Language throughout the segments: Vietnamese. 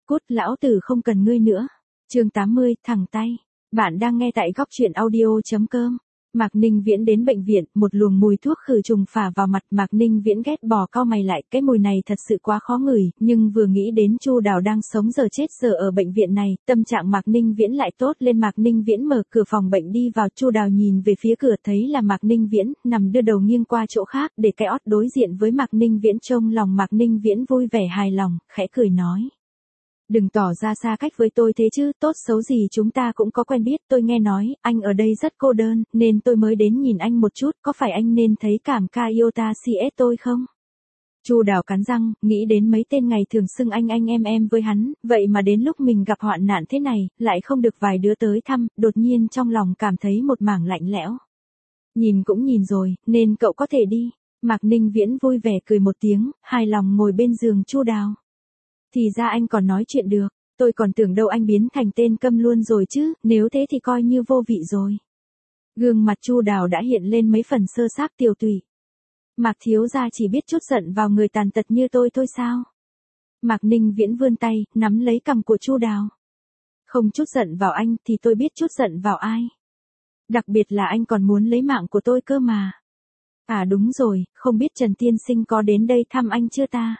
Cút, lão tử không cần ngươi nữa. Chương 80, thẳng tay. Bạn đang nghe tại góc truyện audio.com. Mạc Ninh Viễn đến bệnh viện, một luồng mùi thuốc khử trùng phả vào mặt. Mạc Ninh Viễn ghét bỏ cau mày lại, cái mùi này thật sự quá khó ngửi, nhưng vừa nghĩ đến Chu Đào đang sống giờ chết giờ ở bệnh viện này, tâm trạng Mạc Ninh Viễn lại tốt lên. Mạc Ninh Viễn mở cửa phòng bệnh đi vào, Chu Đào nhìn về phía cửa thấy là Mạc Ninh Viễn, nằm đưa đầu nghiêng qua chỗ khác, để cái ót đối diện với Mạc Ninh Viễn. Trông lòng Mạc Ninh Viễn vui vẻ hài lòng, khẽ cười nói. Đừng tỏ ra xa cách với tôi thế chứ, tốt xấu gì chúng ta cũng có quen biết. Tôi nghe nói, anh ở đây rất cô đơn, nên tôi mới đến nhìn anh một chút, có phải anh nên thấy cảm ca iota CS tôi không? Chu Đào cắn răng, nghĩ đến mấy tên ngày thường xưng anh em với hắn, vậy mà đến lúc mình gặp hoạn nạn thế này, lại không được vài đứa tới thăm, đột nhiên trong lòng cảm thấy một mảng lạnh lẽo. Nhìn cũng nhìn rồi, nên cậu có thể đi. Mạc Ninh Viễn vui vẻ cười một tiếng, hài lòng ngồi bên giường Chu Đào. Thì ra anh còn nói chuyện được, tôi còn tưởng đâu anh biến thành tên câm luôn rồi chứ, nếu thế thì coi như vô vị rồi. Gương mặt Chu Đào đã hiện lên mấy phần sơ sát tiều tụy. Mạc thiếu gia chỉ biết chút giận vào người tàn tật như tôi thôi sao? Mạc Ninh Viễn vươn tay, nắm lấy cằm của Chu Đào. Không chút giận vào anh thì tôi biết chút giận vào ai. Đặc biệt là anh còn muốn lấy mạng của tôi cơ mà. À đúng rồi, không biết Trần Tiên Sinh có đến đây thăm anh chưa ta?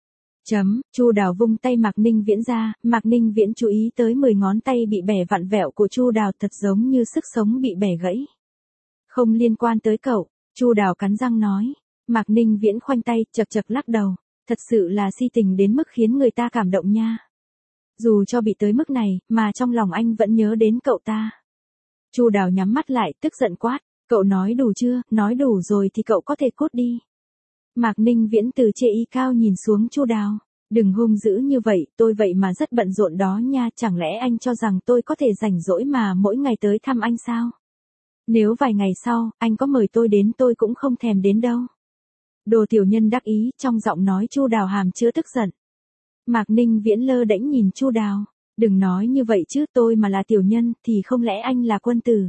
Chu Đào vung tay Mạc Ninh Viễn ra, Mạc Ninh Viễn chú ý tới 10 ngón tay bị bẻ vặn vẹo của Chu Đào thật giống như sức sống bị bẻ gãy. Không liên quan tới cậu, Chu Đào cắn răng nói. Mạc Ninh Viễn khoanh tay, chật chật lắc đầu, thật sự là si tình đến mức khiến người ta cảm động nha. Dù cho bị tới mức này, mà trong lòng anh vẫn nhớ đến cậu ta. Chu Đào nhắm mắt lại, tức giận quát, cậu nói đủ chưa, nói đủ rồi thì cậu có thể cút đi. Mạc Ninh Viễn từ trên y cao nhìn xuống Chu Đào, đừng hung dữ như vậy, tôi vậy mà rất bận rộn đó nha, chẳng lẽ anh cho rằng tôi có thể rảnh rỗi mà mỗi ngày tới thăm anh sao? Nếu vài ngày sau, anh có mời tôi đến tôi cũng không thèm đến đâu. Đồ tiểu nhân đắc ý, trong giọng nói Chu Đào hàm chứa tức giận. Mạc Ninh Viễn lơ đễnh nhìn Chu Đào, đừng nói như vậy chứ, tôi mà là tiểu nhân thì không lẽ anh là quân tử?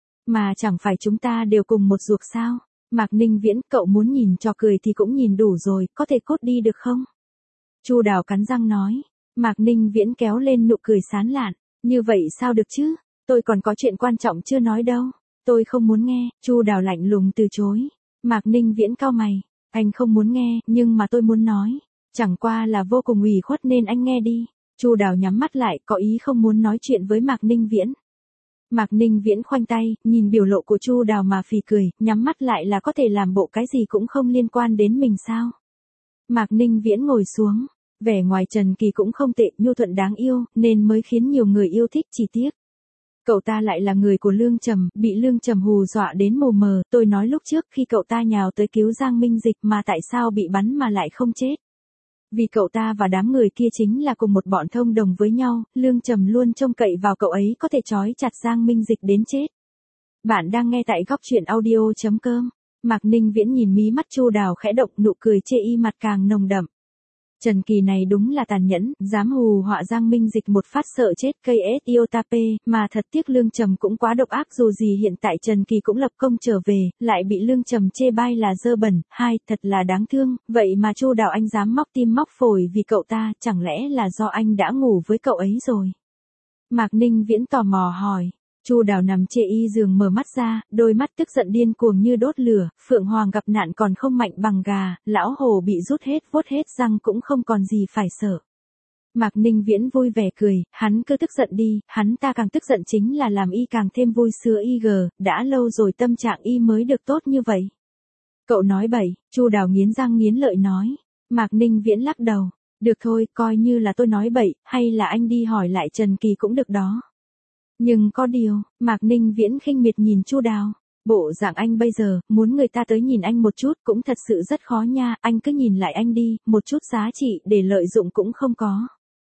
Mà chẳng phải chúng ta đều cùng một ruột sao? Mạc Ninh Viễn, cậu muốn nhìn trò cười thì cũng nhìn đủ rồi, có thể cút đi được không? Chu Đào cắn răng nói. Mạc Ninh Viễn kéo lên nụ cười sán lạn, như vậy sao được chứ, tôi còn có chuyện quan trọng chưa nói đâu, tôi không muốn nghe. Chu Đào lạnh lùng từ chối. Mạc Ninh Viễn cau mày, anh không muốn nghe, nhưng mà tôi muốn nói, chẳng qua là vô cùng ủy khuất nên anh nghe đi. Chu Đào nhắm mắt lại, có ý không muốn nói chuyện với Mạc Ninh Viễn. Mạc Ninh Viễn khoanh tay, nhìn biểu lộ của Chu Đào mà phì cười, nhắm mắt lại là có thể làm bộ cái gì cũng không liên quan đến mình sao? Mạc Ninh Viễn ngồi xuống, vẻ ngoài Trần Kỳ cũng không tệ, nhu thuận đáng yêu, nên mới khiến nhiều người yêu thích, chỉ tiếc. Cậu ta lại là người của Lương Trầm, bị Lương Trầm hù dọa đến mù mờ, tôi nói lúc trước khi cậu ta nhào tới cứu Giang Minh Dịch mà tại sao bị bắn mà lại không chết. Vì cậu ta và đám người kia chính là cùng một bọn thông đồng với nhau, Lương Trầm luôn trông cậy vào cậu ấy có thể trói chặt Giang Minh Dịch đến chết. Bạn đang nghe tại góc truyện audio.com. Mạc Ninh Viễn nhìn mí mắt Chu Đào khẽ động, nụ cười chê y mặt càng nồng đậm. Trần Kỳ này đúng là tàn nhẫn, dám hù họa Giang Minh Dịch một phát sợ chết KS iota P, mà thật tiếc Lương Trầm cũng quá độc ác, dù gì hiện tại Trần Kỳ cũng lập công trở về, lại bị Lương Trầm chê bai là dơ bẩn, thật là đáng thương, vậy mà Chu Đào anh dám móc tim móc phổi vì cậu ta, chẳng lẽ là do anh đã ngủ với cậu ấy rồi? Mạc Ninh Viễn tò mò hỏi. Chu Đào nằm trên y giường mở mắt ra, đôi mắt tức giận điên cuồng như đốt lửa, Phượng Hoàng gặp nạn còn không mạnh bằng gà, lão hổ bị rút hết vuốt hết răng cũng không còn gì phải sợ. Mạc Ninh Viễn vui vẻ cười, hắn cứ tức giận đi, hắn ta càng tức giận chính là làm y càng thêm vui sướng đã lâu rồi tâm trạng y mới được tốt như vậy. Cậu nói bậy, Chu Đào nghiến răng nghiến lợi nói. Mạc Ninh Viễn lắc đầu, được thôi, coi như là tôi nói bậy, hay là anh đi hỏi lại Trần Kỳ cũng được đó. Nhưng có điều, Mạc Ninh Viễn khinh miệt nhìn Chu Đào, bộ dạng anh bây giờ, muốn người ta tới nhìn anh một chút cũng thật sự rất khó nha, anh cứ nhìn lại anh đi, một chút giá trị để lợi dụng cũng không có.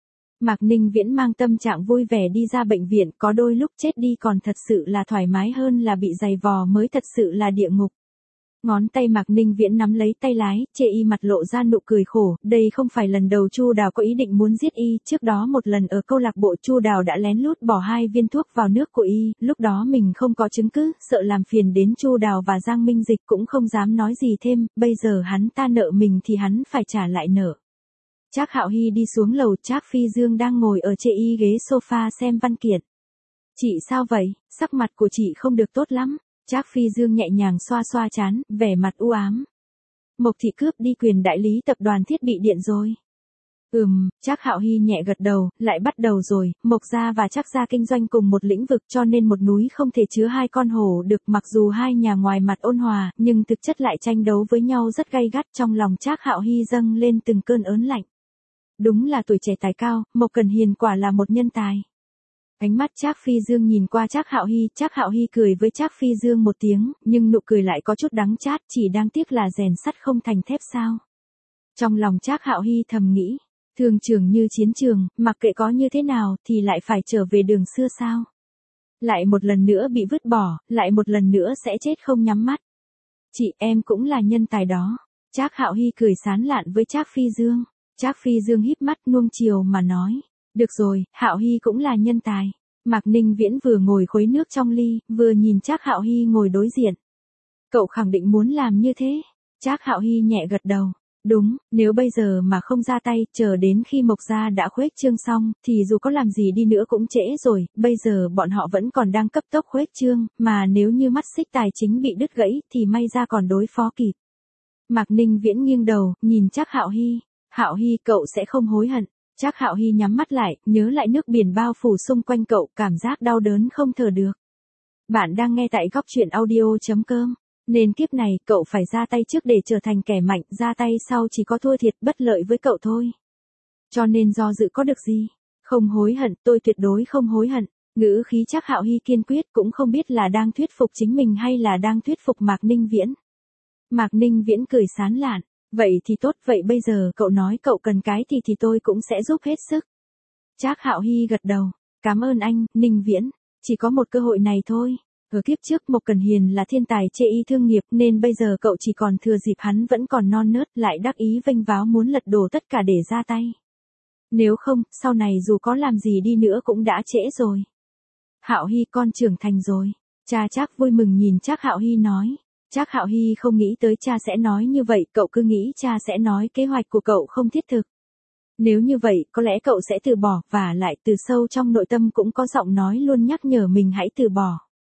Mạc Ninh Viễn mang tâm trạng vui vẻ đi ra bệnh viện, có đôi lúc chết đi còn thật sự là thoải mái hơn là bị giày vò mới thật sự là địa ngục. Ngón tay Mạc Ninh Viễn nắm lấy tay lái, chê y mặt lộ ra nụ cười khổ, đây không phải lần đầu Chu Đào có ý định muốn giết y, trước đó một lần ở câu lạc bộ Chu Đào đã lén lút bỏ 2 viên thuốc vào nước của y, lúc đó mình không có chứng cứ, sợ làm phiền đến Chu Đào và Giang Minh Dịch cũng không dám nói gì thêm, bây giờ hắn ta nợ mình thì hắn phải trả lại nợ. Trác Hạo Hy đi xuống lầu, Trác Phi Dương đang ngồi ở chê y ghế sofa xem văn kiện. Chị sao vậy, sắc mặt của chị không được tốt lắm. Trác Phi Dương nhẹ nhàng xoa xoa trán, vẻ mặt u ám. Mộc Thị cướp đi quyền đại lý tập đoàn thiết bị điện rồi. Trác Hạo Hy nhẹ gật đầu, lại bắt đầu rồi, Mộc gia và Trác gia kinh doanh cùng một lĩnh vực cho nên một núi không thể chứa hai con hổ được, mặc dù hai nhà ngoài mặt ôn hòa, nhưng thực chất lại tranh đấu với nhau rất gay gắt, trong lòng Trác Hạo Hy dâng lên từng cơn ớn lạnh. Đúng là tuổi trẻ tài cao, Mộc Cẩn Hiền quả là một nhân tài. Ánh mắt Trác Phi Dương nhìn qua Trác Hạo Hy cười với Trác Phi Dương một tiếng, nhưng nụ cười lại có chút đắng chát, chỉ đáng tiếc là rèn sắt không thành thép sao. Trong lòng Trác Hạo Hy thầm nghĩ, thương trường như chiến trường, mặc kệ có như thế nào thì lại phải trở về đường xưa sao. Lại một lần nữa bị vứt bỏ, lại một lần nữa sẽ chết không nhắm mắt. Chị em cũng là nhân tài đó. Trác Hạo Hy cười sán lạn với Trác Phi Dương. Trác Phi Dương híp mắt nuông chiều mà nói. Được rồi, Hạo Hy cũng là nhân tài. Mạc Ninh Viễn vừa ngồi khuấy nước trong ly, vừa nhìn Trác Hạo Hy ngồi đối diện. Cậu khẳng định muốn làm như thế. Trác Hạo Hy nhẹ gật đầu. Đúng, nếu bây giờ mà không ra tay, chờ đến khi Mộc gia đã khuếch trương xong, thì dù có làm gì đi nữa cũng trễ rồi, bây giờ bọn họ vẫn còn đang cấp tốc khuếch trương, mà nếu như mắt xích tài chính bị đứt gãy, thì may ra còn đối phó kịp. Mạc Ninh Viễn nghiêng đầu, nhìn Trác Hạo Hy. Hạo Hy, cậu sẽ không hối hận. Trác Hạo Hy nhắm mắt lại, nhớ lại nước biển bao phủ xung quanh cậu, cảm giác đau đớn không thở được. Bạn đang nghe tại góc truyện audio.com. Nên kiếp này cậu phải ra tay trước để trở thành kẻ mạnh, ra tay sau chỉ có thua thiệt, bất lợi với cậu thôi. Cho nên do dự có được gì? Không hối hận, tôi tuyệt đối không hối hận. Ngữ khí Trác Hạo Hy kiên quyết, cũng không biết là đang thuyết phục chính mình hay là đang thuyết phục Mạc Ninh Viễn. Mạc Ninh Viễn cười sán lạn. Vậy thì tốt, vậy bây giờ cậu nói cậu cần cái thì tôi cũng sẽ giúp hết sức. Trác Hạo Hy gật đầu. Cảm ơn anh, Ninh Viễn. Chỉ có một cơ hội này thôi. Ở kiếp trước Mộc Cẩn Hiền là thiên tài chê y thương nghiệp nên bây giờ cậu chỉ còn thừa dịp hắn vẫn còn non nớt, lại đắc ý vênh váo muốn lật đổ tất cả để ra tay. Nếu không, sau này dù có làm gì đi nữa cũng đã trễ rồi. Hạo Hy, con trưởng thành rồi. Cha Trác vui mừng nhìn Trác Hạo Hy nói. Trác Hạo Hy không nghĩ tới cha sẽ nói như vậy, cậu cứ nghĩ cha sẽ nói kế hoạch của cậu không thiết thực. Nếu như vậy, có lẽ cậu sẽ từ bỏ, và lại từ sâu trong nội tâm cũng có giọng nói luôn nhắc nhở mình hãy từ bỏ.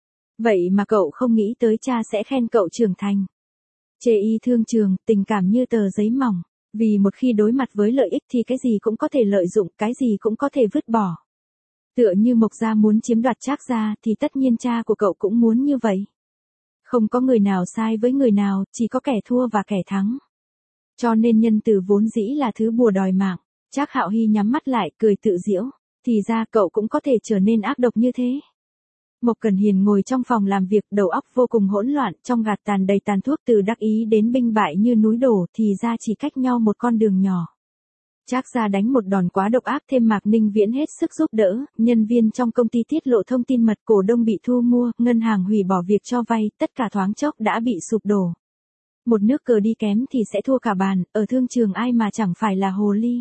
Vậy mà cậu không nghĩ tới cha sẽ khen cậu trưởng thành. Chê y thương trường, tình cảm như tờ giấy mỏng. Vì một khi đối mặt với lợi ích thì cái gì cũng có thể lợi dụng, cái gì cũng có thể vứt bỏ. Tựa như Mộc gia muốn chiếm đoạt Trác gia thì tất nhiên cha của cậu cũng muốn như vậy. Không có người nào sai với người nào, chỉ có kẻ thua và kẻ thắng. Cho nên nhân từ vốn dĩ là thứ bùa đòi mạng. Trác Hạo Hy nhắm mắt lại, cười tự giễu. Thì ra cậu cũng có thể trở nên ác độc như thế. Mộc Cẩn Hiền ngồi trong phòng làm việc, đầu óc vô cùng hỗn loạn, trong gạt tàn đầy tàn thuốc, từ đắc ý đến binh bại như núi đổ, thì ra chỉ cách nhau một con đường nhỏ. Trác gia đánh một đòn quá độc ác, thêm Mạc Ninh Viễn hết sức giúp đỡ, nhân viên trong công ty tiết lộ thông tin mật, cổ đông bị thu mua, ngân hàng hủy bỏ việc cho vay, tất cả thoáng chốc đã bị sụp đổ. Một nước cờ đi kém thì sẽ thua cả bàn, ở thương trường ai mà chẳng phải là hồ ly.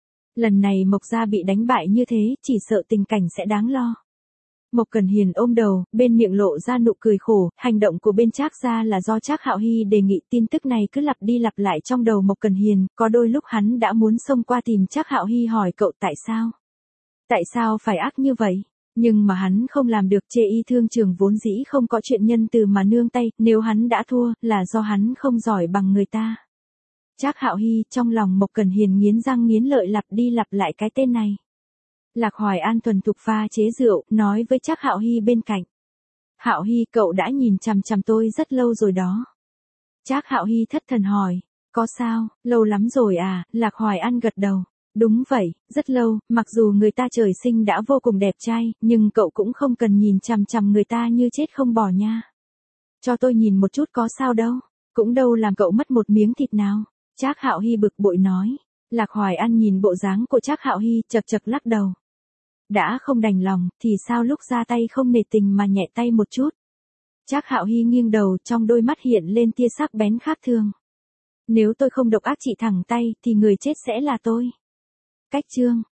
Lần này Mộc gia bị đánh bại như thế, chỉ sợ tình cảnh sẽ đáng lo. Mộc Cẩn Hiền ôm đầu, bên miệng lộ ra nụ cười khổ, hành động của bên Trác gia là do Trác Hạo Hy đề nghị, tin tức này cứ lặp đi lặp lại trong đầu Mộc Cẩn Hiền, có đôi lúc hắn đã muốn xông qua tìm Trác Hạo Hy hỏi cậu tại sao? Tại sao phải ác như vậy? Nhưng mà hắn không làm được, chê y thương trường vốn dĩ không có chuyện nhân từ mà nương tay, nếu hắn đã thua, là do hắn không giỏi bằng người ta. Trác Hạo Hy, trong lòng Mộc Cẩn Hiền nghiến răng nghiến lợi lặp đi lặp lại cái tên này. Lạc Hoài An thuần thục pha chế rượu, nói với Trác Hạo Hy bên cạnh. Hạo Hy, cậu đã nhìn chằm chằm tôi rất lâu rồi đó. Trác Hạo Hy thất thần hỏi, có sao, lâu lắm rồi à? Lạc Hoài An gật đầu. Đúng vậy, rất lâu, mặc dù người ta trời sinh đã vô cùng đẹp trai, nhưng cậu cũng không cần nhìn chằm chằm người ta như chết không bỏ nha. Cho tôi nhìn một chút có sao đâu, cũng đâu làm cậu mất một miếng thịt nào. Trác Hạo Hy bực bội nói. Lạc Hoài An nhìn bộ dáng của Trác Hạo Hy, chật chật lắc đầu. Đã không đành lòng, thì sao lúc ra tay không nể tình mà nhẹ tay một chút. Trác Hạo Hy nghiêng đầu, trong đôi mắt hiện lên tia sắc bén khác thường. Nếu tôi không độc ác chỉ thẳng tay, thì người chết sẽ là tôi. Cách chương.